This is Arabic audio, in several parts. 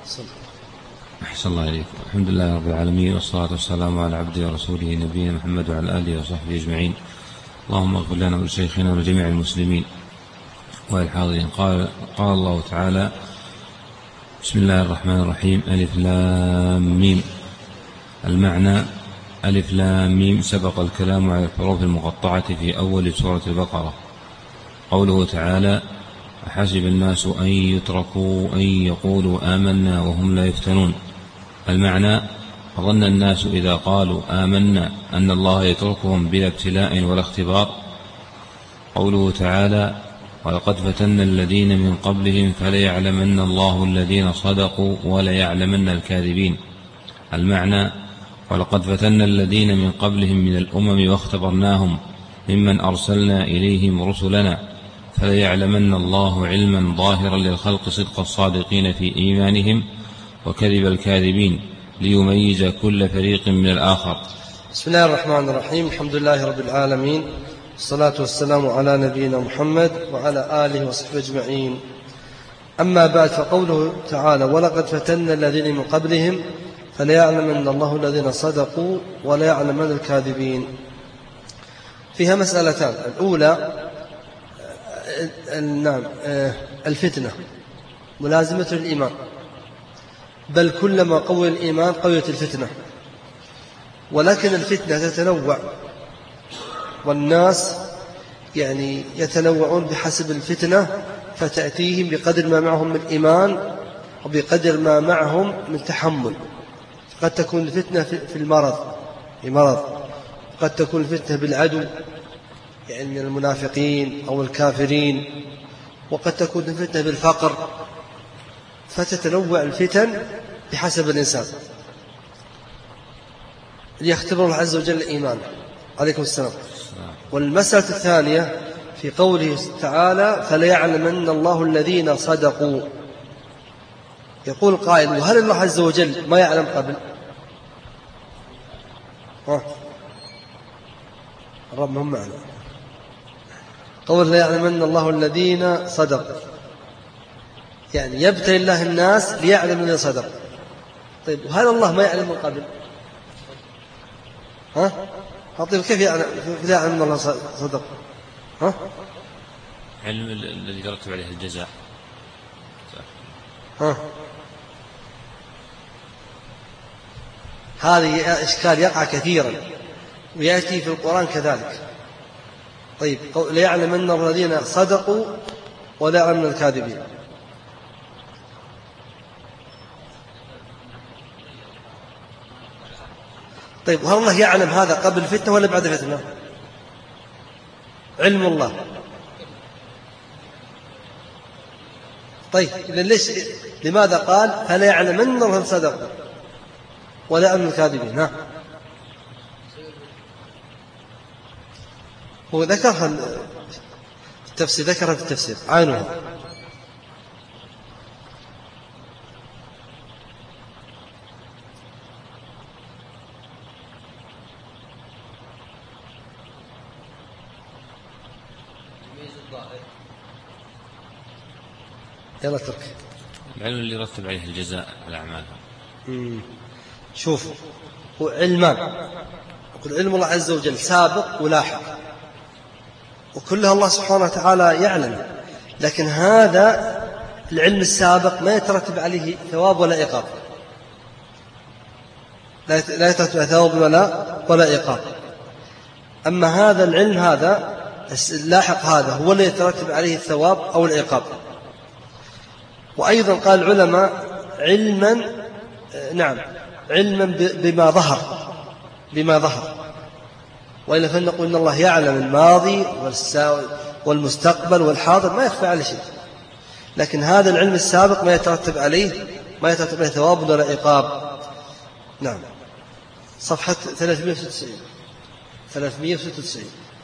أحسن الله عليكم. الحمد لله رب العالمين، والصلاة والسلام على عبده ورسوله نبينا محمد وعلى آله وصحبه أجمعين. اللهم اغفر لنا ولشيخنا ولجميع المسلمين والحاضرين. قال الله تعالى: بسم الله الرحمن الرحيم. ألف لام ميم. المعنى: ألف لام ميم سبق الكلام على الحروف المقطعة في أول سورة البقرة. قوله تعالى: أحسب الناس أن يتركوا أن يقولوا آمنا وهم لا يفتنون. المعنى: ظن الناس إذا قالوا آمنا أن الله يتركهم بلا ابتلاء ولا اختبار. قوله تعالى: ولقد فتنا الذين من قبلهم فليعلمن الله الذين صدقوا وليعلمن الكاذبين. المعنى: ولقد فتنا الذين من قبلهم من الأمم واختبرناهم ممن أرسلنا إليهم رسلنا فليعلمن الله علما ظاهرا للخلق صدق الصادقين في إيمانهم وكذب الكاذبين ليميز كل فريق من الآخر. بسم الله الرحمن الرحيم. الحمد لله رب العالمين، والصلاة والسلام على نبينا محمد وعلى آله وصحبه أجمعين. أما بعد، فقوله تعالى: ولقد فتنا الذين من قبلهم فليعلمن الله الذين صدقوا وليعلمن الكاذبين. فيها مسألتان. الأولى الفتنة ملازمة الإيمان، بل كلما قوي الإيمان قويت الفتنة، ولكن الفتنة تتنوع، والناس يتنوعون بحسب الفتنة، فتأتيهم بقدر ما معهم من إيمان وبقدر ما معهم من تحمل. قد تكون الفتنة في المرض، قد تكون الفتنة بالعدو من المنافقين أو الكافرين، وقد تكون الفتنة بالفقر، فتتنوع الفتن بحسب الإنسان ليختبر الله عز وجل إيمانه. عليكم السلام. والمسألة الثانية في قوله تعالى: فليعلمن الله الذين صدقوا. يقول قائل: وهل الله عز وجل ما يعلم قبل؟ الرب هم معنا. قول: ليعلمن الله الذين صدقوا، يبتلي الله الناس ليعلم الذين صدقوا. طيب، وهل الله ما يعلم من قبل؟ طيب، كيف يعلم أن الله صدق؟ علم الذي يرتب عليه الجزاء. هذه إشكال يقع كثيرا ويأتي في القرآن كذلك. طيب، ليعلمن الذين صدقوا ولا يعلمن الكاذبين. طيب، وهل الله يعلم هذا قبل الفتنة ولا بعد الفتنة؟ علم الله. طيب، لماذا قال فلا يعلمن الذين صدقوا ولا يعلمن الكاذبين؟ هو ذكرها في التفسير عينها. يلا ترك العلم اللي يرتب عليه الجزاء على أعمالها. شوف، هو علمان، يقول علم الله عز وجل سابق ولاحق، وكلها الله سبحانه وتعالى يعلم، لكن هذا العلم السابق ما يترتب عليه ثواب ولا عقاب، لا يترتب عليه ثواب ولا عقاب. أما هذا العلم هذا اللاحق هذا هو اللي يترتب عليه الثواب أو العقاب. وأيضا قال العلماء علما بما ظهر، وإلا فلنقول إن الله يعلم الماضي والمستقبل والحاضر، ما يخفى عليه شيء. لكن هذا العلم السابق ما يترتب عليه ثواب ولا عقاب. نعم. صفحة 396.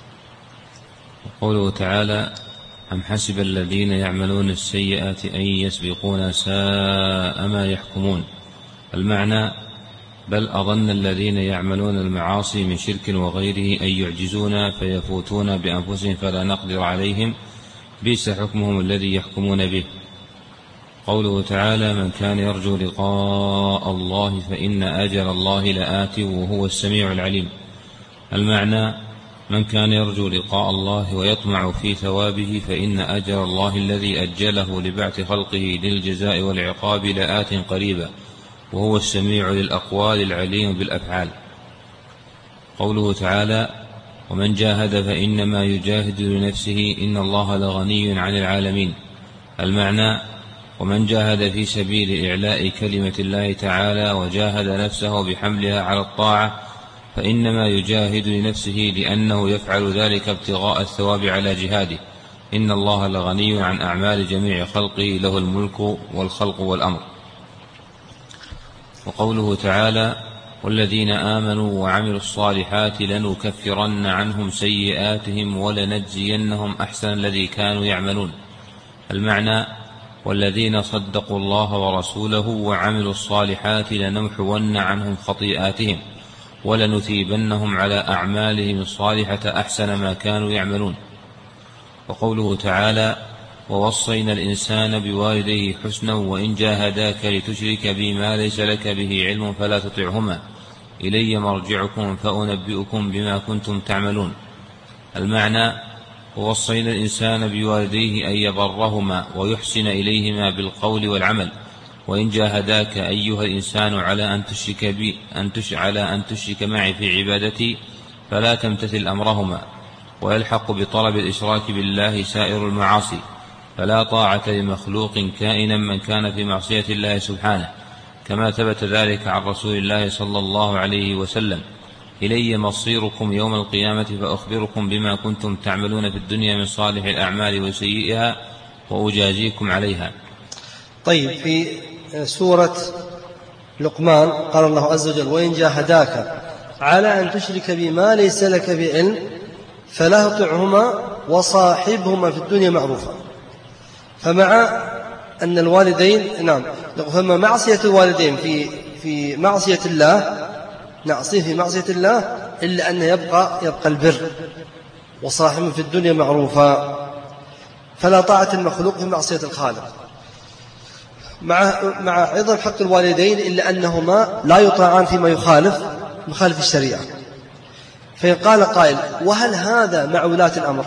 قوله تعالى: أم حسب الذين يعملون السيئات أن يسبقونا ساء ما يحكمون. المعنى: بل أظن الذين يعملون المعاصي من شرك وغيره أن يعجزونا فيفوتون بأنفسهم فلا نقدر عليهم، بئس حكمهم الذي يحكمون به. قوله تعالى: من كان يرجو لقاء الله فإن أجل الله لآت وهو السميع العليم. المعنى: من كان يرجو لقاء الله ويطمع في ثوابه فإن أجل الله الذي أجله لبعث خلقه للجزاء والعقاب لآت قريبا وهو السميع للأقوال العليم بالأفعال. قوله تعالى: ومن جاهد فإنما يجاهد لنفسه إن الله لغني عن العالمين. المعنى: ومن جاهد في سبيل إعلاء كلمة الله تعالى وجاهد نفسه بحملها على الطاعة فإنما يجاهد لنفسه لأنه يفعل ذلك ابتغاء الثواب على جهاده. إن الله لغني عن أعمال جميع خلقه له الملك والخلق والأمر. وقوله تعالى: والذين آمنوا وعملوا الصالحات لنكفرن عنهم سيئاتهم ولنجزينهم أحسن الذي كانوا يعملون. المعنى: والذين صدقوا الله ورسوله وعملوا الصالحات لنمحون عنهم خطيئاتهم ولنثيبنهم على أعمالهم الصالحة أحسن ما كانوا يعملون. وقوله تعالى: ووصينا الإنسان بوالديه حسنا وإن جاهداك لتشرك بي ما ليس لك به علم فلا تطعهما إلي مرجعكم فأنبئكم بما كنتم تعملون. المعنى: ووصينا الإنسان بوالديه أن يبرهما ويحسن إليهما بالقول والعمل وإن جاهداك أيها الإنسان على أن تشرك معي في عبادتي فلا تمتثل أمرهما. ويلحق بطلب الإشراك بالله سائر المعاصي، فلا طاعة لمخلوق كائنا من كان في معصية الله سبحانه، كما ثبت ذلك عن رسول الله صلى الله عليه وسلم: إلي مصيركم يوم القيامة فأخبركم بما كنتم تعملون في الدنيا من صالح الأعمال وسيئها وأجازيكم عليها. طيب، في سورة لقمان قال الله عز وجل: وإن جاهداك على أن تشرك بما ليس لك بعلم فلا تطعهما وصاحبهما في الدنيا معروفا. فمع أن الوالدين فما معصية الوالدين في معصية الله نعصيه في معصية الله إلا أن يبقى البر، وصاحبه في الدنيا معروفا، فلا طاعة المخلوق في معصية الخالق، مع عظم حق الوالدين إلا أنهما لا يطاعان فيما يخالف الشريعة. فإن قال قائل: وهل هذا مع ولاة الأمر؟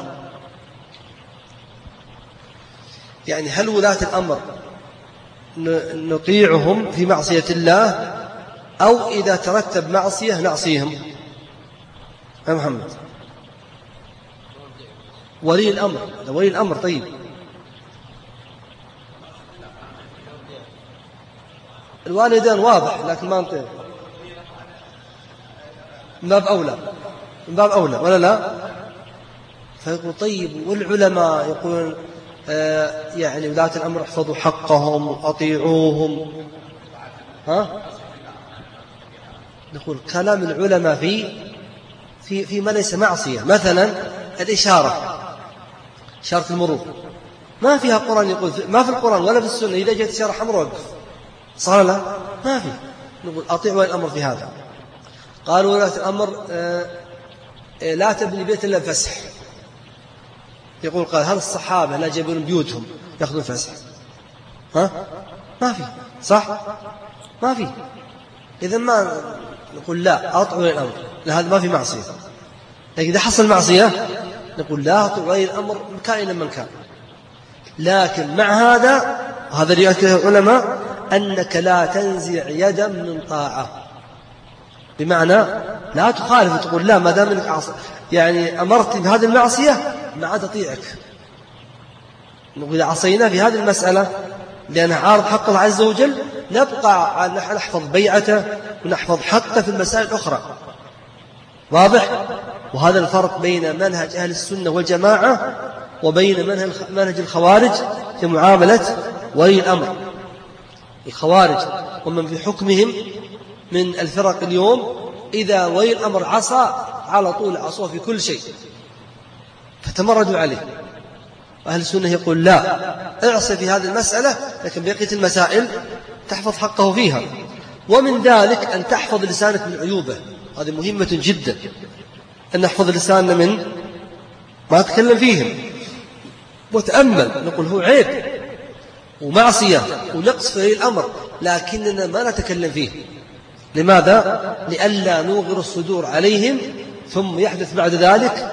يعني هل ولاة الأمر نطيعهم في معصية الله أو إذا ترتب معصية نعصيهم؟ يا محمد، ولي الأمر، هذا ولي الأمر. طيب، الوالدان واضح، لكن ما نطيع من باب أولى ولا لا؟ فيقول: طيب، والعلماء يقولون يعني ولاة الأمر احفظوا حقهم وأطيعوهم. نقول كلام العلماء في ما ليس معصية. مثلا الإشارة، إشارة المرور، ما فيها قرآن يقول، ما في القرآن ولا في السنة إذا جاءت إشارة حمراء وقف، صار لا؟ ما في. نقول أطيعوا الأمر في هذا. قالوا ولاة الأمر لا تبني بيت إلا بفسح. يقول قال: هل الصحابة لا جابون بيوتهم يأخذون فسح؟ ما في، صح؟ ما في. إذا ما نقول لا، أطيعوا ولي الأمر، هذا ما في معصية. لكن إذا حصل معصية نقول لا أطيعوا ولي الأمر كائنا من كان. لكن مع هذا اللي يؤكده العلماء أنك لا تنزع يدا من طاعة، بمعنى لا تخالف وتقول لا، ما دام انك يعني أمرت بهذه المعصية ما عاد أطيعك. نقول إذا عصينا في هذه المسألة لأنها عارض حق الله عز وجل نبقى نحفظ بيعته ونحفظ حقه في المسائل الأخرى. واضح؟ وهذا الفرق بين منهج أهل السنة والجماعة وبين منهج الخوارج في معاملة ولي الأمر. الخوارج ومن في حكمهم من الفرق اليوم إذا ولي الأمر عصى على طول عصوه في كل شيء فتمردوا عليه. أهل السنة يقول لا، اعصي في هذه المسألة لكن بقية المسائل تحفظ حقه فيها. ومن ذلك أن تحفظ لسانك من عيوبه، هذه مهمة جدا، أن نحفظ لساننا من ما نتكلم فيهم. وتأمل، نقول هو عيب ومعصية ونقص في الأمر، لكننا ما نتكلم فيه. لماذا؟ لئلا نوغر الصدور عليهم ثم يحدث بعد ذلك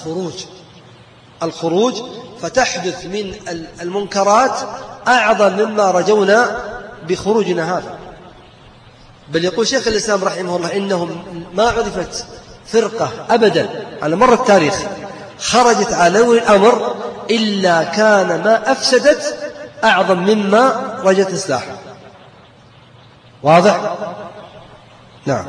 الخروج فتحدث من المنكرات أعظم مما رجونا بخروجنا هذا. بل يقول شيخ الإسلام رحمه الله إنهم ما عرفت فرقة أبدا على مر التاريخ خرجت على أول الأمر إلا كان ما أفسدت أعظم مما رجت إصلاحه. واضح؟ نعم.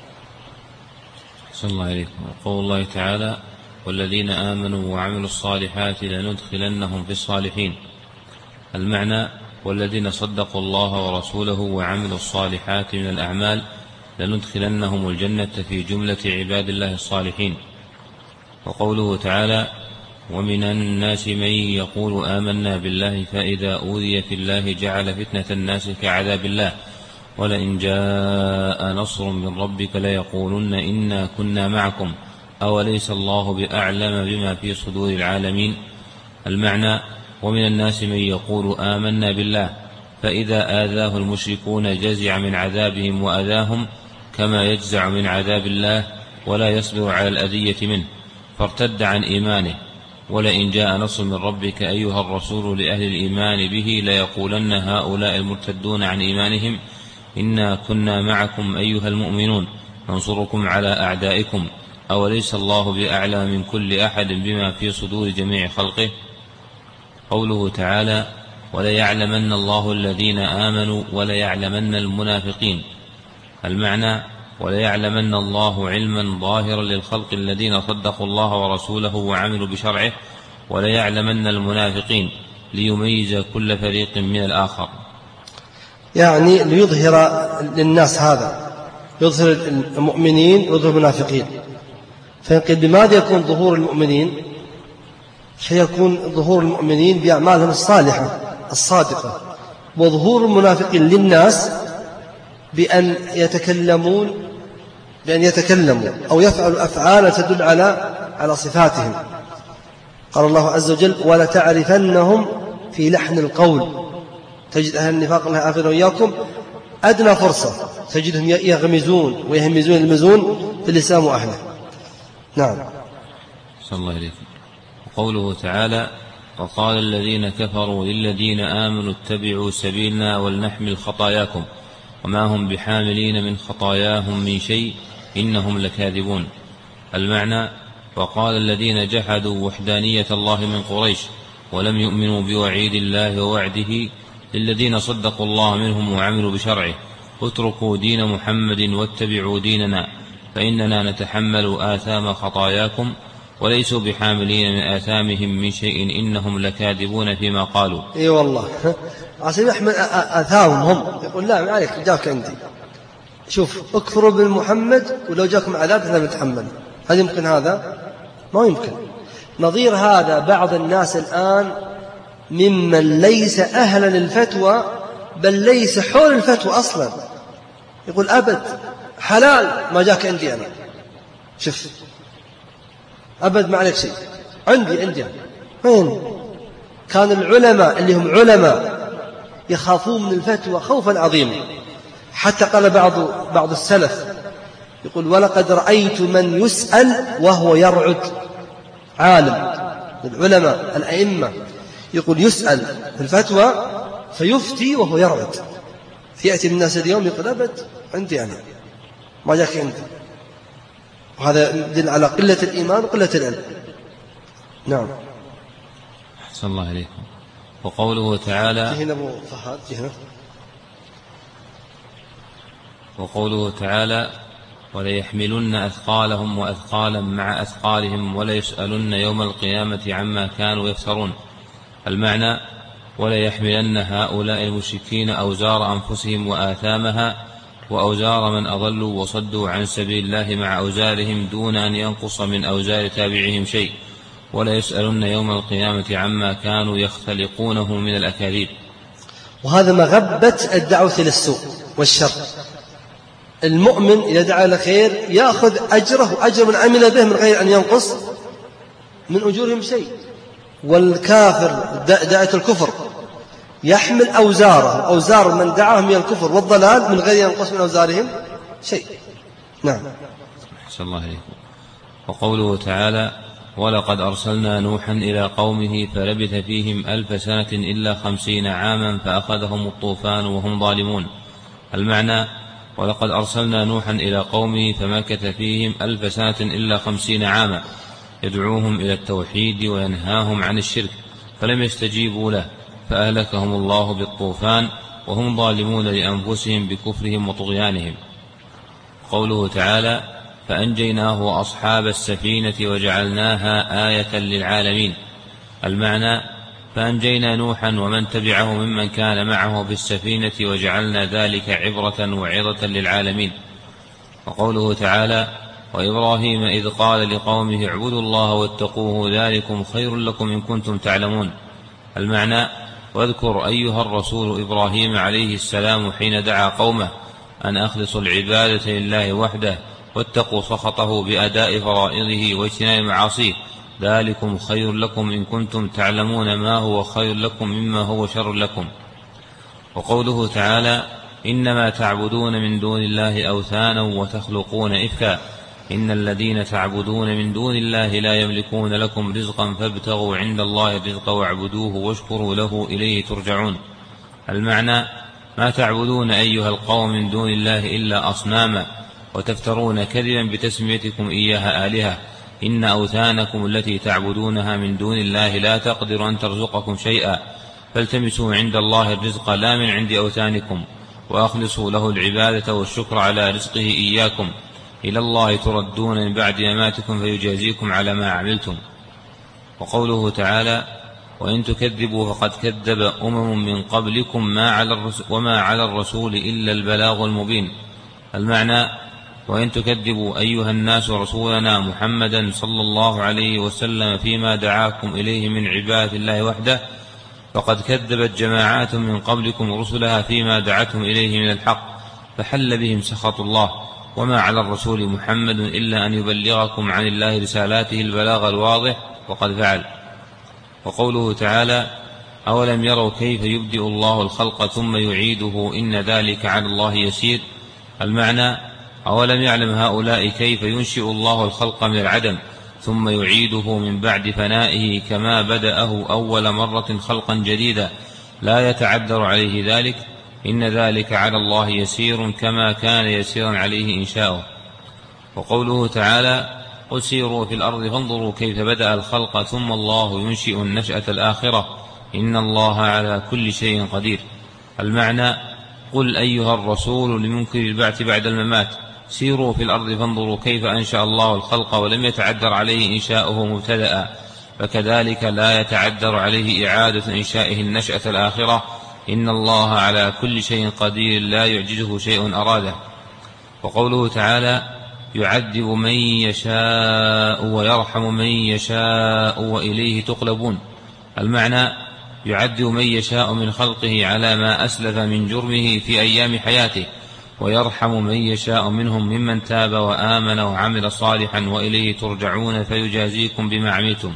صلى الله عليكم. وقول الله تعالى: والذين آمنوا وعملوا الصالحات لندخلنهم في الصالحين. المعنى: والذين صدقوا الله ورسوله وعملوا الصالحات من الأعمال لندخلنهم الجنة في جملة عباد الله الصالحين. وقوله تعالى: ومن الناس من يقول آمنا بالله فإذا أوذي في الله جعل فتنة الناس كعذاب الله ولئن جاء نصر من ربك ليقولن إنا كنا معكم أوليس الله بأعلم بما في صدور العالمين. المعنى: ومن الناس من يقول آمنا بالله فإذا آذاه المشركون جزع من عذابهم وأذاهم كما يجزع من عذاب الله ولا يصبر على الأذية منه فارتد عن إيمانه. ولئن جاء نصر من ربك أيها الرسول لأهل الإيمان به ليقولن هؤلاء المرتدون عن إيمانهم إنا كنا معكم أيها المؤمنون ننصركم على أعدائكم أوليس الله بأعلم من كل أحد بما في صدور جميع خلقه. قوله تعالى: وليعلمن الله الذين آمنوا وليعلمن المنافقين. المعنى: وليعلمن الله علما ظاهرا للخلق الذين صدقوا الله ورسوله وعملوا بشرعه وليعلمن المنافقين ليميز كل فريق من الآخر. يعني ليظهر للناس هذا، يظهر المؤمنين ويظهر المنافقين. فينقل بماذا يكون ظهور المؤمنين؟ سيكون ظهور المؤمنين بأعمالهم الصالحة الصادقة، وظهور المنافقين للناس بأن يتكلموا أو يفعلوا أفعالا تدل على صفاتهم. قال الله عز وجل: ولتعرفنهم في لحن القول. تجد أهل النفاق الله عافينا وإياكم أدنى فرصة تجدهم يغمزون ويهمزون في اللسان وأهله. نعم. صلى الله عليه وسلم. وقوله تعالى: وقال الذين كفروا للذين آمنوا اتبعوا سبيلنا ولنحمل خطاياكم وما هم بحاملين من خطاياهم من شيء إنهم لكاذبون. المعنى: وقال الذين جحدوا وحدانية الله من قريش ولم يؤمنوا بوعيد الله ووعده للذين صدقوا الله منهم وعملوا بشرعه اتركوا دين محمد واتبعوا ديننا فإننا نتحمل آثام خطاياكم وليسوا بحاملين من آثامهم من شيء إنهم لكاذبون فيما قالوا. اي والله عشان يحمل آثامهم هم، يقول لا ما عليك جاك عندي، شوف اكفروا بالمحمد ولو جاكم عذاب لا نتحمل. هل يمكن هذا؟ ما يمكن. نظير هذا بعض الناس الآن ممن ليس أهلا للفتوى بل ليس حول الفتوى أصلا، يقول أبد حلال ما جاك عندي أنا، شوف أبد ما عليك شيء عندي. وين كان العلماء اللي هم علماء يخافون من الفتوى خوفا عظيما، حتى قال بعض السلف يقول: ولقد رأيت من يسأل وهو يرعد. عالم العلماء الأئمة يقول يسأل في الفتوى فيفتي وهو يرعد، فيأتي الناس اليوم يقول أبد عندي أنا ما جاك عندي. وهذا يدل على قلة الإيمان وقلة العلم. نعم. أحسن الله عليكم. وقوله تعالى: هنا أبو فهد هنا. وقوله تعالى: وليحملن أثقالهم وأثقالا مع أثقالهم وليسألن يوم القيامة عما كانوا يفترون. المعنى: وليحملن هؤلاء المشركين أوزار أنفسهم وآثامها وأوزار من أضلوا وصدوا عن سبيل الله مع أوزارهم دون أن ينقص من أوزار تابعهم شيء ولا يسألن يوم القيامة عما كانوا يختلقونه من الأكاذيب. وهذا مغبة الدعوة للسوء والشر. المؤمن إذا دعا لخير يأخذ أجره وأجر من عمل به من غير أن ينقص من أجورهم شيء. والكافر داعية الكفر يحمل أوزاره، أوزار من دعاهم إلى الكفر والضلال من غير ينقص من أوزارهم شيء. نعم. أحسن الله عليكم. وقوله تعالى: ولقد أرسلنا نوحا إلى قومه فلبث فيهم 1000 سنة إلا 50 عاما فأخذهم الطوفان وهم ظالمون. المعنى: ولقد أرسلنا نوحا إلى قومه فمكث فيهم 1000 سنة إلا 50 عاما يدعوهم إلى التوحيد وينهاهم عن الشرك فلم يستجيبوا له فأهلكهم الله بالطوفان وهم ظالمون لأنفسهم بكفرهم وطغيانهم. قوله تعالى: فأنجيناه وأصحاب السفينة وجعلناها آية للعالمين. المعنى: فأنجينا نوحا ومن تبعه ممن كان معه في السفينة وجعلنا ذلك عبرة وعظة للعالمين. وقوله تعالى: وإبراهيم إذ قال لقومه اعبدوا الله واتقوه ذلكم خير لكم إن كنتم تعلمون. المعنى: واذكر أيها الرسول إبراهيم عليه السلام حين دعا قومه أن أخلصوا العبادة لله وحده واتقوا سخطه بأداء فرائضه واجتناب معاصيه ذلكم خير لكم إن كنتم تعلمون ما هو خير لكم مما هو شر لكم. وقوله تعالى: إنما تعبدون من دون الله أوثانا وتخلقون إفكا إن الذين تعبدون من دون الله لا يملكون لكم رزقا فابتغوا عند الله الرزق واعبدوه واشكروا له إليه ترجعون. المعنى: ما تعبدون أيها القوم من دون الله إلا أصناما وتفترون كذبا بتسميتكم إياها آلهة إن أوثانكم التي تعبدونها من دون الله لا تقدر أن ترزقكم شيئا فالتمسوا عند الله الرزق لا من عند أوثانكم وأخلصوا له العبادة والشكر على رزقه إياكم إلى الله تردون من بعد مماتكم فيجازيكم على ما عملتم. وقوله تعالى: وإن تكذبوا فقد كذب أمم من قبلكم وما على الرسول إلا البلاغ المبين. المعنى: وإن تكذبوا أيها الناس رسولنا محمدا صلى الله عليه وسلم فيما دعاكم إليه من عبادة الله وحده فقد كذبت جماعات من قبلكم رسلها فيما دعتهم إليه من الحق فحل بهم سخط الله وما على الرسول محمد إلا أن يبلغكم عن الله رسالاته البلاغ الواضح وقد فعل. وقوله تعالى: أولم يروا كيف يبدئ الله الخلق ثم يعيده إن ذلك على الله يسير. المعنى: أولم يعلم هؤلاء كيف ينشئ الله الخلق من العدم ثم يعيده من بعد فنائه كما بدأه أول مرة خلقا جديدا لا يتعذر عليه ذلك إن ذلك على الله يسير كما كان يسيرا عليه إنشاؤه. وقوله تعالى: قل سيروا في الأرض فانظروا كيف بدأ الخلق ثم الله ينشئ النشأة الآخرة إن الله على كل شيء قدير. المعنى: قل أيها الرسول لمنكر البعث بعد الممات سيروا في الأرض فانظروا كيف أنشأ الله الخلق ولم يتعذر عليه إنشاؤه مبتدأ فكذلك لا يتعذر عليه إعادة إنشائه النشأة الآخرة إن الله على كل شيء قدير لا يعجزه شيء أراده. وقوله تعالى: يعذب من يشاء ويرحم من يشاء وإليه تقلبون. المعنى: يعذب من يشاء من خلقه على ما أسلف من جرمه في أيام حياته ويرحم من يشاء منهم ممن تاب وآمن وعمل صالحا وإليه ترجعون فيجازيكم بما عملتم.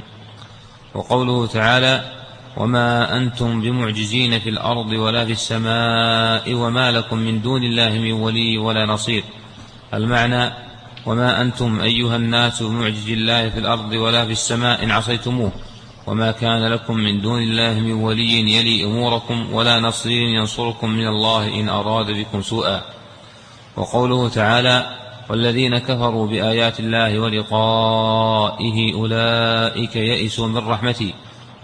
وقوله تعالى: وما أنتم بمعجزين في الأرض ولا في السماء وما لكم من دون الله من ولي ولا نصير. المعنى: وما أنتم أيها الناس بمعجز الله في الأرض ولا في السماء إن عصيتموه وما كان لكم من دون الله من ولي يلي أموركم ولا نصير ينصركم من الله إن أراد بكم سوءا. وقوله تعالى: والذين كفروا بآيات الله ولقائه أولئك يئسوا من رحمتي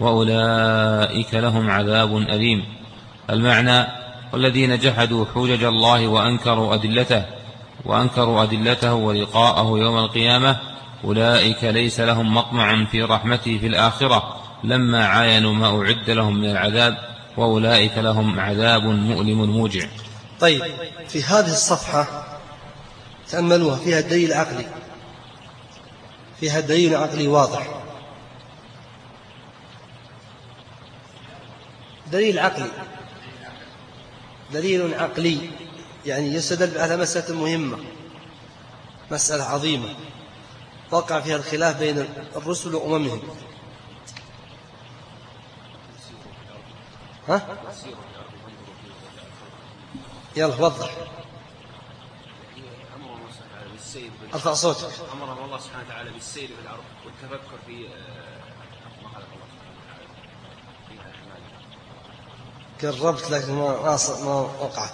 وأولئك لهم عذاب أليم. المعنى: والذين جحدوا حجج الله وأنكروا أدلته ولقاءه يوم القيامة أولئك ليس لهم مطمع في رحمته في الآخرة لما عاينوا ما أعد لهم من العذاب وأولئك لهم عذاب مؤلم موجع. طيب، في هذه الصفحة تأملوها فيها دليل عقلي واضح. دليل عقلي يعني يستدل على مسألة مهمة، مسألة عظيمة وقع فيها الخلاف بين الرسل وأممهم. ها؟ يلا وضح. ارفع صوتك. أمرهم الله سبحانه وتعالى بالسير في الأرض والتفكر في ما خلق الله سبحانه وتعالى. قربت لكن ما وقعت.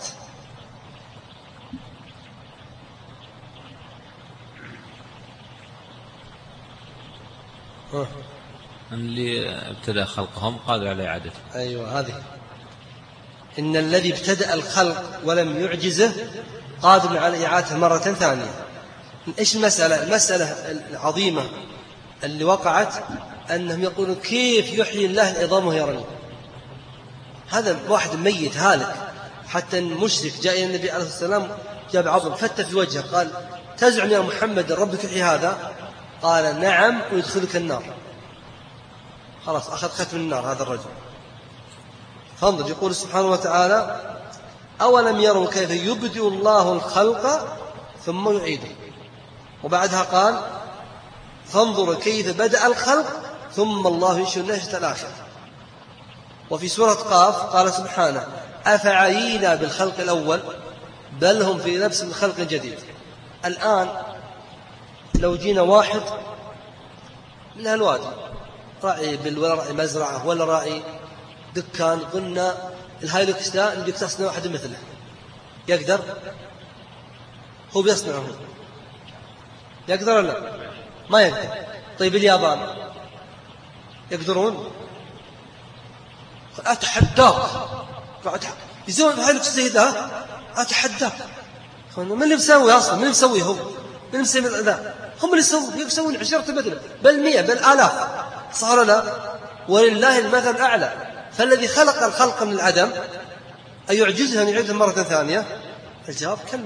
اللي ابتدأ خلقهم قادر على إعادته. أيوة هذه. إن الذي ابتدأ الخلق ولم يعجزه قادر على إعادته مرة ثانية. إيش المسألة؟ المسألة العظيمة اللي وقعت أنهم يقولون كيف يحيي الله العظام وهي رميم. هذا واحد ميت هالك. حتى المشرك جاء إلى النبي عليه الصلاة والسلام جاب عظم فتى في وجهه قال تزعم يا محمد ربك يحيي هذا؟ قال نعم ويدخلك النار. خلاص أخذ ختم النار هذا الرجل. فانظر يقول سبحانه وتعالى أولم يروا كيف يبدئ الله الخلق ثم يعيده. وبعدها قال فانظر كيف بدأ الخلق ثم الله ينشئ النشأة الآخرة. وفي سورة قاف قال سبحانه أفعينا بالخلق الأول بل هم في نفس الخلق الجديد. الآن لو جينا واحد من هالوادي راعي ولا راعي مزرعة ولا راعي دكان قلنا الهايلوكس ده اللي يكتصنع واحد مثله يقدر؟ هو بيصنعه يقدر ولا لا؟ ما يقدر. طيب اليابان يقدرون؟ أتحداك يسوون الهايلوكس زي ده أتحداك. من اللي مسوي أصلا؟ من اللي مسويه هو؟ من اللي مسوي ذا؟ هم اللي يسوون 10 مثلا بل 100 بل آلاف. صار لا؟ ولله المثل الأعلى. فالذي خلق الخلق من العدم أيعجزه أن يعيده مرة ثانية؟ الجواب كلا.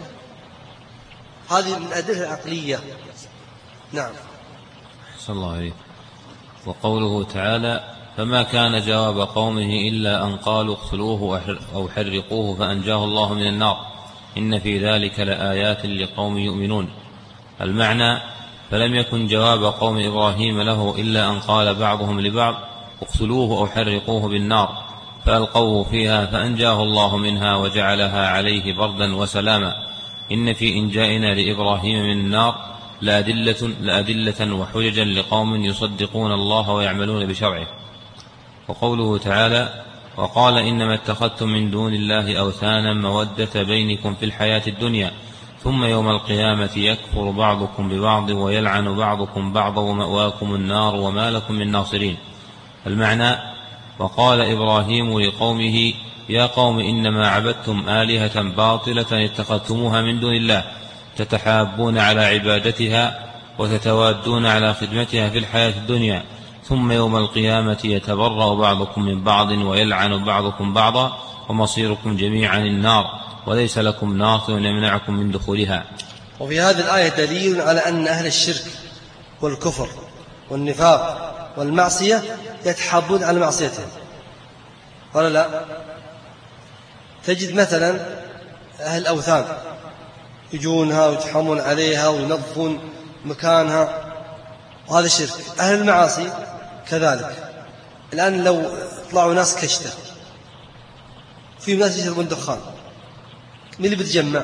هذه من الأدلة العقلية. نعم. صلى الله عليه. وقوله تعالى فما كان جواب قومه إلا أن قالوا اقتلوه أو حرقوه فأنجاه الله من النار إن في ذلك لآيات لقوم يؤمنون. المعنى فلم يكن جواب قوم إبراهيم له إلا أن قال بعضهم لبعض اقتلوه أو حرقوه بالنار فألقوه فيها فأنجاه الله منها وجعلها عليه بردا وسلاما. إن في إنجائنا لإبراهيم من النار لأدلة وحججا لقوم يصدقون الله ويعملون بشرعه. وقوله تعالى وقال إنما اتخذتم من دون الله أوثانا مودة بينكم في الحياة الدنيا ثم يوم القيامة يكفر بعضكم ببعض ويلعن بعضكم بعضا ومأواكم النار وما لكم من ناصرين. المعنى وقال إبراهيم لقومه يا قوم إنما عبدتم آلهة باطلة اتخذتموها من دون الله تتحابون على عبادتها وتتوادون على خدمتها في الحياة الدنيا ثم يوم القيامة يتبرأ بعضكم من بعض ويلعن بعضكم بعضا ومصيركم جميعا النار وليس لكم ناصر يمنعكم من دخولها. وفي هذه الآية دليل على أن أهل الشرك والكفر والنفاق والمعصية يتحابون على معصيتهم ولا لا؟ تجد مثلا أهل الأوثان يجونها ويتحامون عليها وينظفون مكانها وهذا شرك. أهل المعاصي كذلك. الآن لو طلعوا ناس كشتة في ناس يشربون دخان من اللي بتجمع؟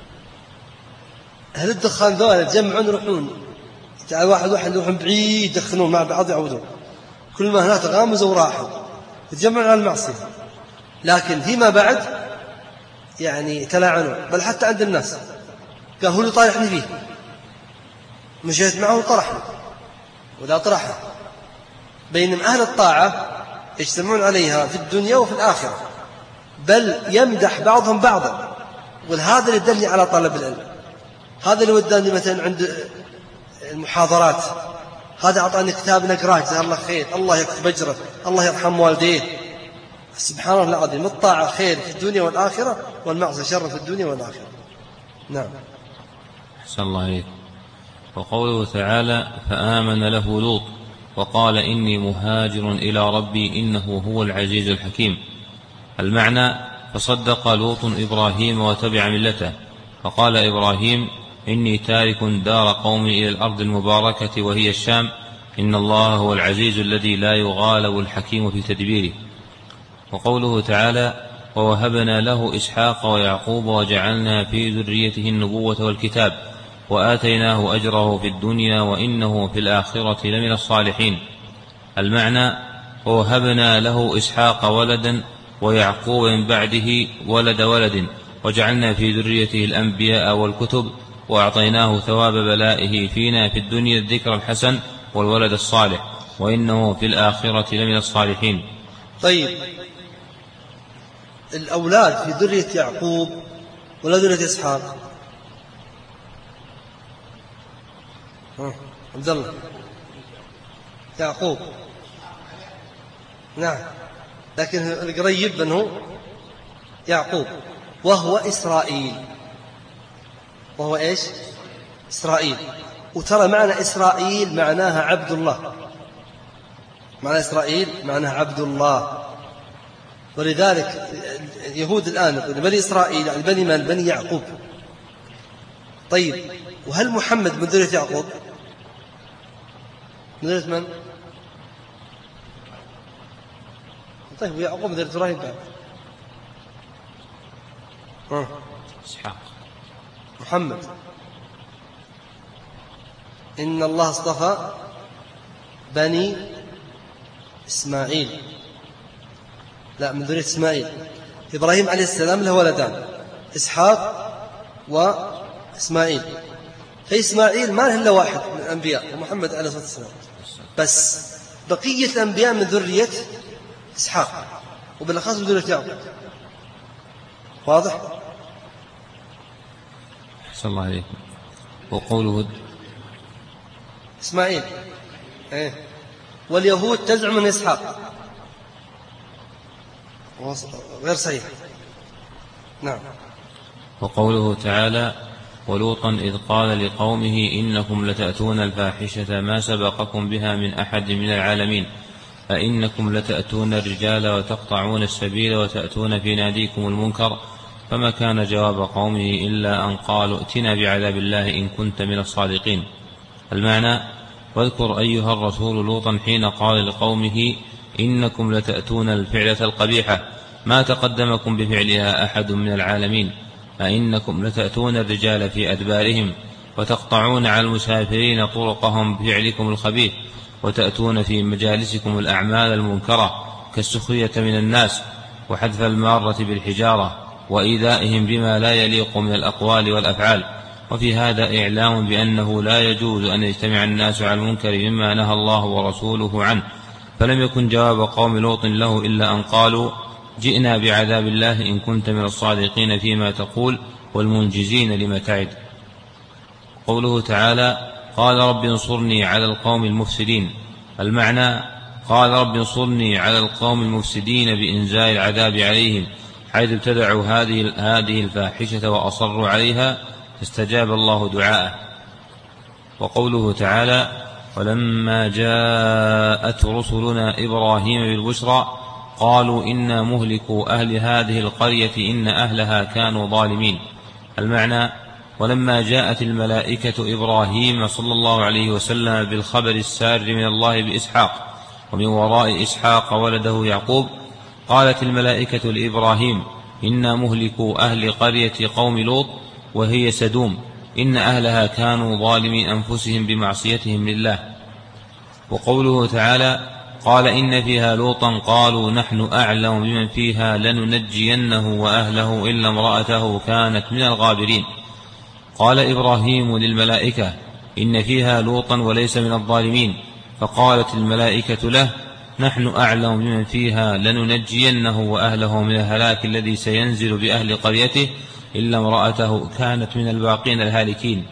أهل الدخان ذولا يتجمعون يروحون تعال واحد يروحون بعيد يدخنون مع بعض يعودون كل ما هناك تغامزوا وراحوا يتجمعون على المعصية. لكن فيما بعد يعني تلاعنون بل حتى عند الناس قال هو اللي طارحني فيه مشيت معه وطرحني ولا طرحه. بينما أهل الطاعة يجتمعون عليها في الدنيا وفي الآخرة بل يمدح بعضهم بعضا. وهذا اللي يدلني على طلب العلم. هذا اللي وداني مثلا عند المحاضرات هذا أعطاني كتاب نقراه جزاه الله خير الله يكتب أجره الله يرحم والديه. سبحان الله العظيم الطاعة خير في الدنيا والآخرة والمعصية شر في الدنيا والآخرة. نعم. أحسن الله عليك. وقوله تعالى فآمن له لوط وقال إني مهاجر إلى ربي إنه هو العزيز الحكيم. المعنى فصدق لوط إبراهيم وتبع ملته فقال إبراهيم إني تارك دار قومي إلى الأرض المباركة وهي الشام إن الله هو العزيز الذي لا يغالب الحكيم في تدبيره. وقوله تعالى ووهبنا له إسحاق ويعقوب وجعلنا في ذريته النبوة والكتاب وآتيناه أجره في الدنيا وإنه في الآخرة لمن الصالحين. المعنى ووهبنا له إسحاق ولدا ويعقوب من بعده ولد ولد وجعلنا في ذريته الأنبياء والكتب وأعطيناه ثواب بلائه فينا في الدنيا الذكر الحسن والولد الصالح وإنه في الآخرة لمن الصالحين. طيب، الأولاد في ذرية يعقوب ولا ذرية إسحاق؟ عبد الله. يعقوب، نعم، لكن القريب منه يعقوب وهو إسرائيل. وهو إيش؟ إسرائيل. وترى معنى إسرائيل معناها عبد الله. معنى إسرائيل معناها عبد الله. ولذلك اليهود الآن يقولون بني إسرائيل يعني بني من؟ بني يعقوب. طيب، وهل محمد من ذرية يعقوب؟ من ذرية من؟ طيب، ويعقوب من ذرية إبراهيم بعد. إسحاق. محمد إن الله اصطفى بني إسماعيل، لا، من ذرية إسماعيل. إبراهيم عليه السلام له ولدان، إسحاق وإسماعيل. فإسماعيل ما له إلا واحد من الأنبياء ومحمد عليه الصلاة والسلام، بس بقية الأنبياء من ذرية إسحاق وبالأخص من ذرية يعقوب. واضح؟ أحسن الله عليكم. وقوله إسماعيل واليهود تزعم من إسحاق، غير صحيح. نعم. وقوله تعالى ولوطا إذ قال لقومه إنكم لتأتون الفاحشة ما سبقكم بها من أحد من العالمين أئنكم لتأتون الرجال وتقطعون السبيل وتأتون في ناديكم المنكر فما كان جواب قومه إلا أن قالوا ائتنا بعذاب الله إن كنت من الصادقين. المعنى واذكر أيها الرسول لوطا حين قال لقومه إنكم لتأتون الفعلة القبيحة ما تقدمكم بفعلها أحد من العالمين أئنكم لتأتون الرجال في أدبارهم وتقطعون على المسافرين طرقهم بفعلكم الخبيث وتأتون في مجالسكم الأعمال المنكرة كالسخرية من الناس وحذف المارة بالحجارة وإيذائهم بما لا يليق من الأقوال والأفعال. وفي هذا إعلام بأنه لا يجوز أن يجتمع الناس على المنكر مما نهى الله ورسوله عنه. فلم يكن جواب قوم لوط له إلا أن قالوا جئنا بعذاب الله إن كنت من الصادقين فيما تقول والمنجزين لما تعد. قوله تعالى قال رب انصرني على القوم المفسدين. المعنى قال رب انصرني على القوم المفسدين بإنزال العذاب عليهم حيث ابتدعوا هذه الفاحشة وأصروا عليها فاستجاب الله دعاءه. وقوله تعالى ولما جاءت رسلنا إبراهيم بالبشرى قالوا إنا مهلكوا أهل هذه القرية إن أهلها كانوا ظالمين. المعنى ولما جاءت الملائكة إبراهيم صلى الله عليه وسلم بالخبر السار من الله بإسحاق ومن وراء إسحاق ولده يعقوب قالت الملائكة لإبراهيم إنا مهلكوا أهل قرية قوم لوط وهي سدوم إن أهلها كانوا ظالمي أنفسهم بمعصيتهم لله. وقوله تعالى قال إن فيها لوطا قالوا نحن أعلم بمن فيها لننجينه وأهله إلا امرأته كانت من الغابرين. قال إبراهيم للملائكة إن فيها لوطا وليس من الظالمين فقالت الملائكة له نحن أعلم بمن فيها لننجينه وأهله من الهلاك الذي سينزل بأهل قريته إلا امرأته كانت من الباقين الهالكين.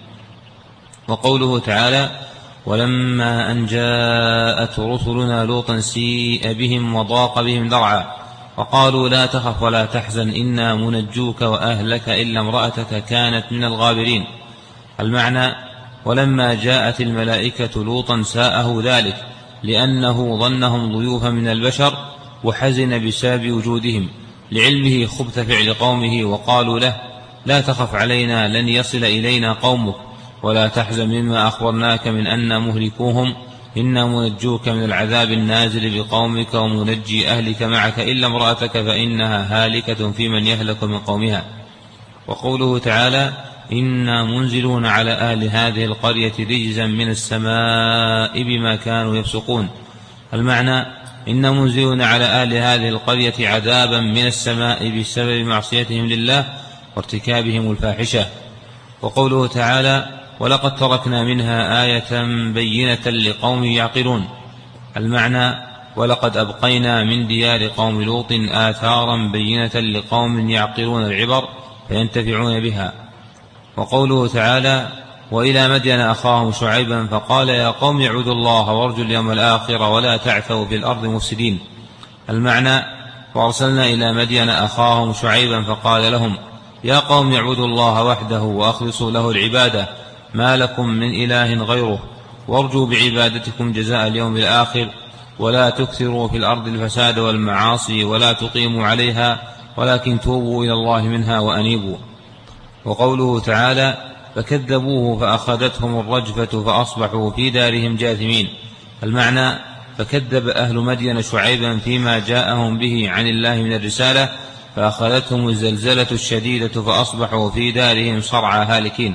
وقوله تعالى ولما أن جاءت رسلنا لوطا سيء بهم وضاق بهم ذرعا وقالوا لا تخف ولا تحزن إنا منجوك وأهلك إلا امرأتك كانت من الغابرين. المعنى ولما جاءت الملائكة لوطا ساءه ذلك لأنه ظنهم ضيوفا من البشر وحزن بسبب وجودهم لعلمه خبث فعل قومه وقالوا له لا تخف علينا لن يصل إلينا قومك ولا تحزن مما أخبرناك من أن مهلكوهم إنا منجوك من العذاب النازل بقومك ومنجي أهلك معك إلا امرأتك فإنها هالكة في من يهلك من قومها. وقوله تعالى إنا منزلون على أهل هذه القرية رجزا من السماء بما كانوا يفسقون. المعنى إنا منزلون على أهل هذه القرية عذابا من السماء بسبب معصيتهم لله وارتكابهم الفاحشة. وقوله تعالى ولقد تركنا منها آية بينة لقوم يعقلون. المعنى ولقد أبقينا من ديار قوم لوط آثارا بينة لقوم يعقلون العبر فينتفعون بها. وقوله تعالى وإلى مدين أخاهم شعيبا فقال يا قوم اعبدوا الله وارجوا اليوم الآخر ولا تعثوا في الأرض مفسدين. المعنى وأرسلنا إلى مدين أخاهم شعيبا فقال لهم يا قوم اعبدوا الله وحده وأخلصوا له العبادة ما لكم من إله غيره وارجوا بعبادتكم جزاء اليوم الآخر ولا تكثروا في الأرض الفساد والمعاصي ولا تقيموا عليها ولكن توبوا إلى الله منها وأنيبوا. وقوله تعالى فكذبوه فأخذتهم الرجفة فأصبحوا في دارهم جاثمين. المعنى فكذب أهل مدين شعيبا فيما جاءهم به عن الله من الرسالة فأخذتهم الزلزلة الشديدة فأصبحوا في دارهم صرعى هالكين.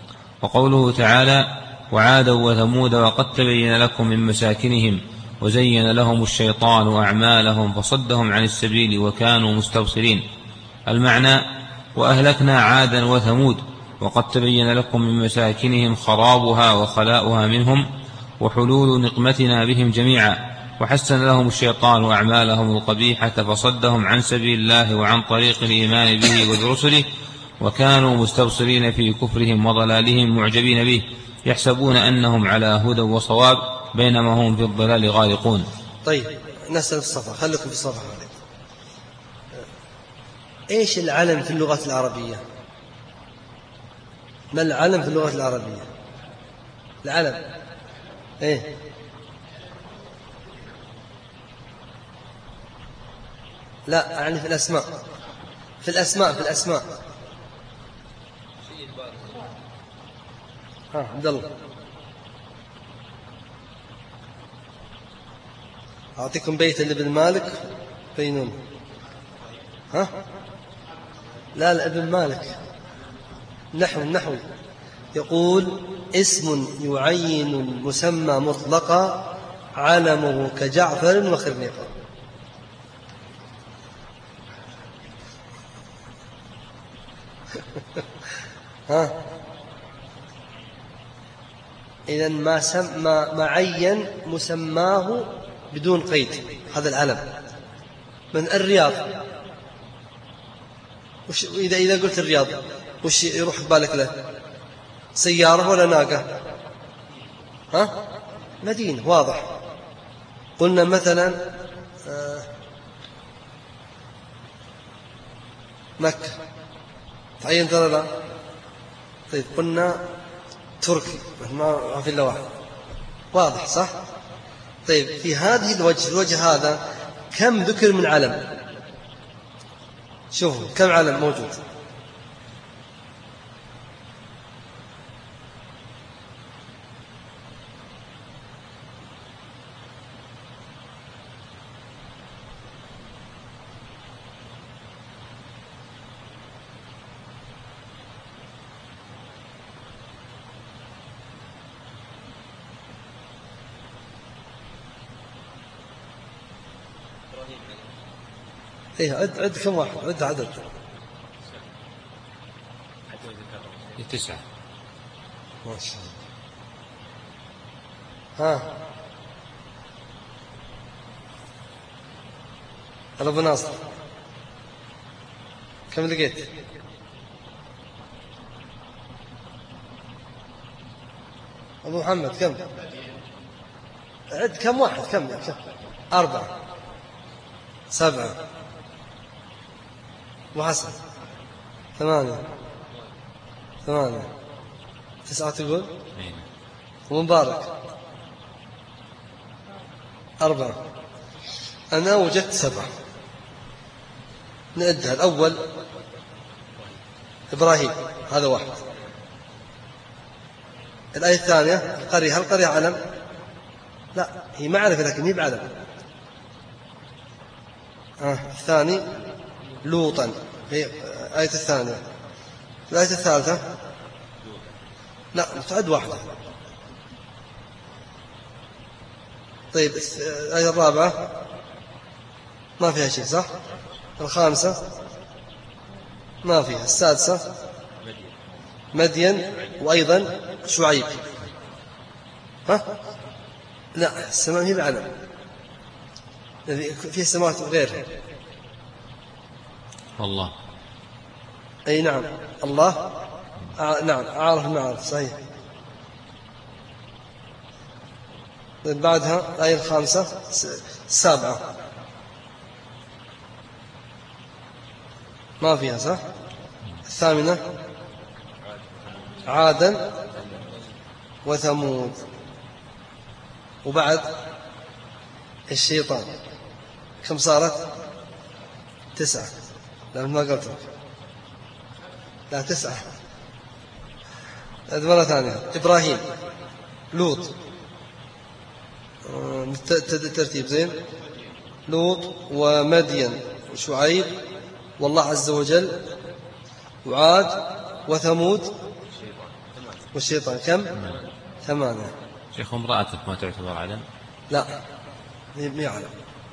وقوله تعالى وعادا وثمود وقد تبين لكم من مساكنهم وزين لهم الشيطان أعمالهم فصدهم عن السبيل وكانوا مستبصرين. المعنى وأهلكنا عادا وثمود وقد تبين لكم من مساكنهم خرابها وخلاؤها منهم وحلول نقمتنا بهم جميعا وحسن لهم الشيطان أعمالهم القبيحة فصدهم عن سبيل الله وعن طريق الإيمان به وبرسله وكانوا مستبصرين في كفرهم وضلالهم معجبين به يحسبون أنهم على هدى وصواب بينما هم في الضلال غارقون. طيب نسأل الصفحة خليكم في الصفحة. إيش العلم في اللغة العربية؟ ما العلم في اللغة العربية؟ العلم إيه؟ لا يعني في الأسماء في الأسماء عبد الله أعطيكم بيت لابن مالك بينون. لا ابن مالك نحو يقول اسم يعين المسمى مطلقا علمه كجعفر وخرنيقة. إذن ما عين مسماه بدون قيد. هذا العلم من الرياض. إذا قلت الرياض وش يروح بالك له؟ سيارة ولا ناقة؟ مدينة واضح. قلنا مثلا مكة تعين ترى لا. طيب قلنا تركي ما في إلا واحد واضح صح. طيب في هذه الوجه هذا كم ذكر من علم؟ شوفوا كم علم موجود. إيه عد كم واحد عد عدد 9 ما شاء الله. أبو ناصر كم لقيت؟ أبو محمد كم؟ عد كم واحد كم 4 7 أبو حسن 8 9 تقول ومبارك 4. أنا وجدت 7. نعدها. الأول إبراهيم هذا 1. الآية الثانية القرية. هل القرية علم؟ لا هي معرفة لكن هي بعلم. الثاني لوطا في آية الثانية. الآية الثالثة لا تعد واحدة. طيب الآية الرابعة ما فيها شيء صح؟ الخامسة ما فيها. السادسة مدين وأيضا شعيب. لا السماء هي بعلم في السماوات غيرها. الله أي نعم الله نعم عارف المعارف صحيح. بعدها الآية الخامسة السابعة ما فيها صح. الثامنة عادا وثمود. وبعد الشيطان كم صارت؟ 9. لا ما قلت لك. لا 9. مرة ثانية إبراهيم لوط ترتيب زين. لوط ومدين وشعيب والله عز وجل وعاد وثمود والشيطان كم؟ 8. شيخ امرأتك ما تعتبر علم؟ لا هي علم.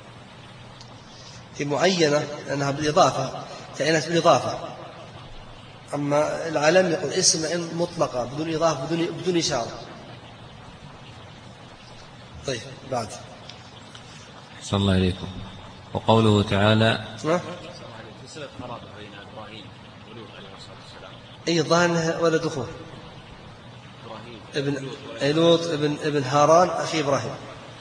هي معينة لأنها بالإضافة تعينت بالإضافة. أما العلم يقول اسم مطلقة بدون إضافة بدون إشارة. طيب بعد صلى الله عليكم. وقوله تعالى في سنة قرابة بين إبراهيم ولوط عليه الصلاة والسلام. أي ظاهر ولد أخوه لوط ابن هاران أخي إبراهيم.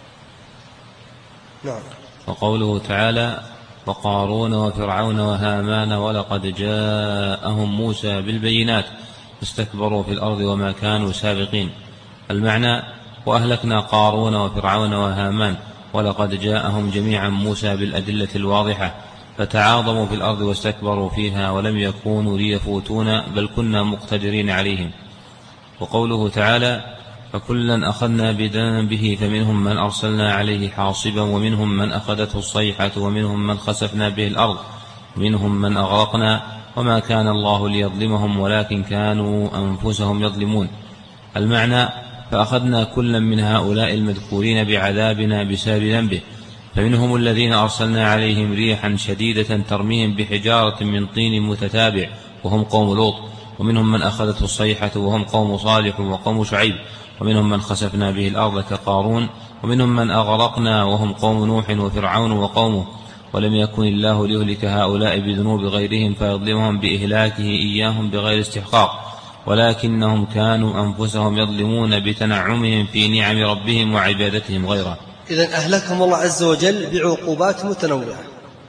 نعم. وقوله تعالى وقارون وفرعون وهامان ولقد جاءهم موسى بالبينات فاستكبروا في الأرض وما كانوا سابقين. المعنى وأهلكنا قارون وفرعون وهامان ولقد جاءهم جميعا موسى بالأدلة الواضحة فتعاظموا في الأرض واستكبروا فيها ولم يكونوا ليفوتون بل كنا مقتدرين عليهم. وقوله تعالى فكلا أخذنا بذنبه فمنهم من أرسلنا عليه حاصبا ومنهم من أخذته الصيحة ومنهم من خسفنا به الأرض ومنهم من أغرقنا وما كان الله ليظلمهم ولكن كانوا أنفسهم يظلمون. المعنى فأخذنا كلا من هؤلاء المذكورين بعذابنا بسبب ذنبه فمنهم الذين أرسلنا عليهم ريحا شديدة ترميهم بحجارة من طين متتابع وهم قوم لوط ومنهم من أخذته الصيحة وهم قوم صالح وقوم شعيب ومنهم من خسفنا به الأرض كقارون ومنهم من أغرقنا وهم قوم نوح وفرعون وقومه ولم يكن الله ليهلك هؤلاء بذنوب غيرهم فيظلمهم بإهلاكه إياهم بغير استحقاق ولكنهم كانوا أنفسهم يظلمون بتنعمهم في نعم ربهم وعبادتهم غيره. إذن أهلكهم الله عز وجل بعقوبات متنوعة.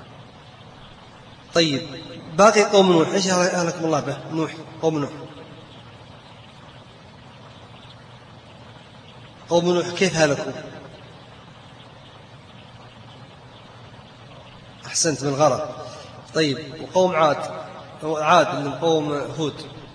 طيب باقي قوم نوح إيش أهلكم الله به؟ نوح قوم نوح كيف هلكوا؟ أحسنت بالغرق. طيب وقوم عاد من قوم هود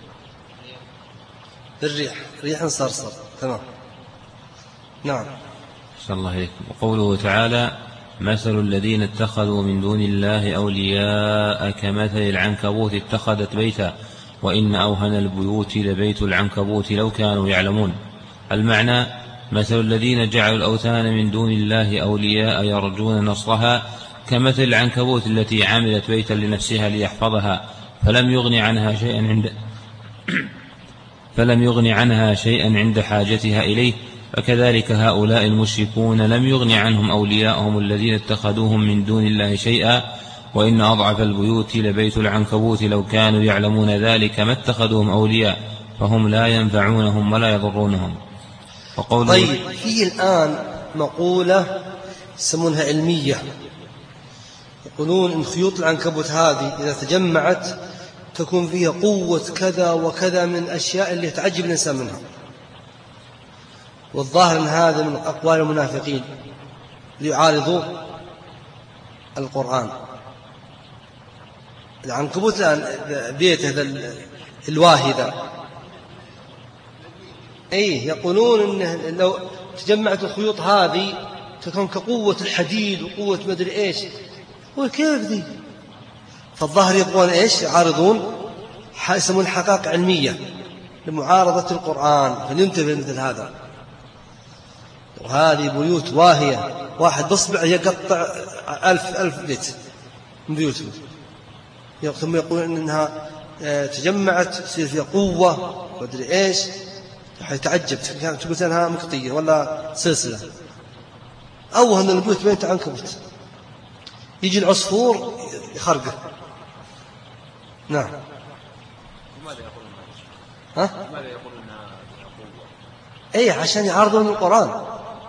بالريح ريح صرصر. تمام. نعم. صلى الله عليكم. وقوله تعالى مثل الذين اتخذوا من دون الله أولياء كمثل العنكبوت اتخذت بيتا وإن أوهن البيوت لبيت العنكبوت لو كانوا يعلمون. المعنى مثل الذين جعلوا الأوثان من دون الله أولياء يرجون نصرها كمثل العنكبوت التي عملت بيتا لنفسها ليحفظها فلم يغن عنها شيئا عند حاجتها إليه فكذلك هؤلاء المشركون لم يغن عنهم أولياءهم الذين اتخذوهم من دون الله شيئا وإن أضعف البيوت لبيت العنكبوت لو كانوا يعلمون ذلك ما اتخذوهم أولياء فهم لا ينفعونهم ولا يضرونهم. طيب في الآن مقولة يسمونها علمية يقولون إن خيوط العنكبوت هذه إذا تجمعت تكون فيها قوة كذا وكذا من الأشياء اللي تعجب الإنسان منها. والظاهر أن هذا من أقوال المنافقين ليعارضوا القرآن. العنكبوت الآن بيت هذا الواهي ذا يقولون إنه تجمعت الخيوط هذه تكون كقوة الحديد وقوة مدري إيش، وكيف ذي؟ فالظاهر يبغون إيش؟ يعارضون، يسمون حقائق علمية لمعارضة القرآن، فلينتبه مثل هذا. وهذه بيوت واهية، واحد بصبع يقطع 1000 بيت من بيوتهم، ثم يقولون إنها تجمعت يصير فيها قوة ومدري إيش، حيتعجب تقول أنها مقطية ولا سلسلة. أو أن البيوت بيت عنكبوت، يجي العصفور يخرقه. نعم. لماذا يقولون ها؟ لماذا يقولون قوة؟ أي عشان يعارضون القرآن،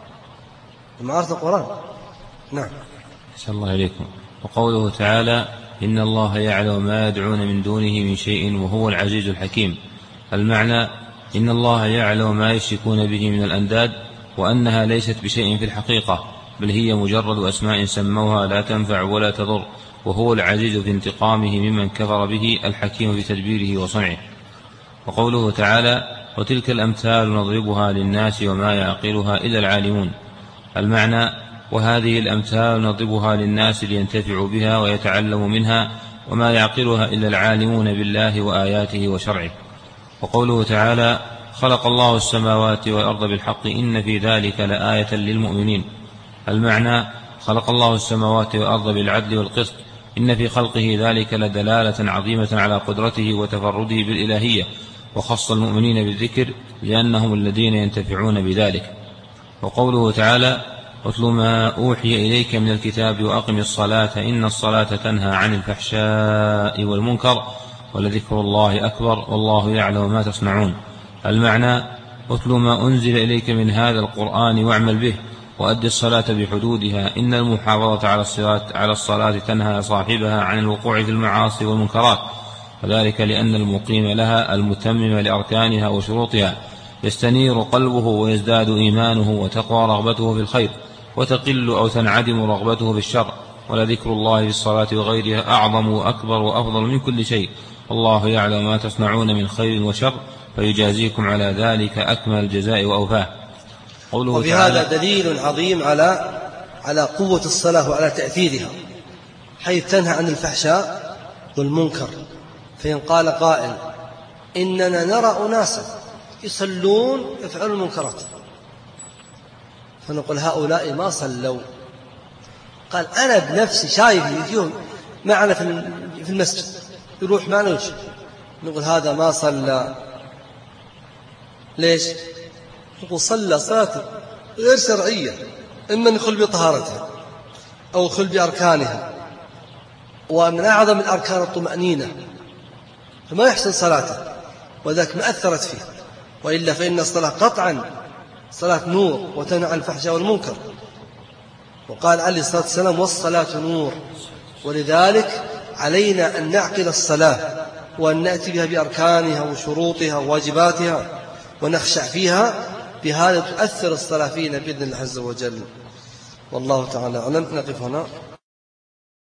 معارضة القرآن. نعم. أحسن الله إليكم. وقوله تعالى إن الله يعلم ما يدعون من دونه من شيء وهو العزيز الحكيم. المعنى إن الله يعلم ما يشركون به من الأنداد، وأنها ليست بشيء في الحقيقة، بل هي مجرد أسماء سموها لا تنفع ولا تضر، وهو العزيز في انتقامه ممن كفر به، الحكيم في تدبيره وصنعه. وقوله تعالى وتلك الأمثال نضربها للناس وما يعقلها إلا العالمون. المعنى وهذه الأمثال نضربها للناس لينتفعوا بها ويتعلموا منها، وما يعقلها إلا العالمون بالله وآياته وشرعه. وقوله تعالى خلق الله السماوات والأرض بالحق إن في ذلك لآية للمؤمنين. المعنى خلق الله السماوات والأرض بالعدل والقسط، إن في خلقه ذلك لدلالة عظيمة على قدرته وتفرده بالإلهية، وخص المؤمنين بالذكر لأنهم الذين ينتفعون بذلك. وقوله تعالى واتل ما أوحي إليك من الكتاب وأقم الصلاة إن الصلاة تنهى عن الفحشاء والمنكر ولذكر الله أكبر والله يعلم ما تصنعون. المعنى اتل ما أنزل إليك من هذا القرآن واعمل به، وأد الصلاة بحدودها، إن المحافظة على الصلاة تنهى صاحبها عن الوقوع في المعاصي والمنكرات، وذلك لأن المقيم لها المتمم لأركانها وشروطها يستنير قلبه ويزداد إيمانه وتقوى رغبته في الخير، وتقل أو تنعدم رغبته في الشر. ولذكر الله في الصلاة وغيرها أعظم وأكبر وأفضل من كل شيء، الله يعلم ما تصنعون من خير وشر فيجازيكم على ذلك أكمل الجزاء وأوفاه. وفي هذا دليل عظيم على قوة الصلاة وعلى تأثيرها، حيث تنهى عن الفحشاء والمنكر. فإن قال قائل إننا نرى أناسا يصلون يفعلون المنكرات، فنقول هؤلاء ما صلوا. قال أنا بنفسي شايف يجون معنا في المسجد يروح معنا وجه، نقول هذا ما صلى. ليش؟ نقول صلى صلاة غير شرعية، إما نخل بطهارتها أو خل بأركانها، ومن أعظم الأركان الطمأنينة، فما يحسن صلاته وذاك ما أثرت فيه. وإلا فإن الصلاة قطعا صلاة نور وتنهى عن الفحشاء والمنكر. وقال عليه الصلاة والسلام والصلاة نور، ولذلك علينا أن نعقل الصلاة وأن نأتي بها بأركانها وشروطها وواجباتها ونخشع فيها، بهذا تؤثر الصلاة فينا بإذن الله عز وجل. والله تعالى أعلم. نقف هنا.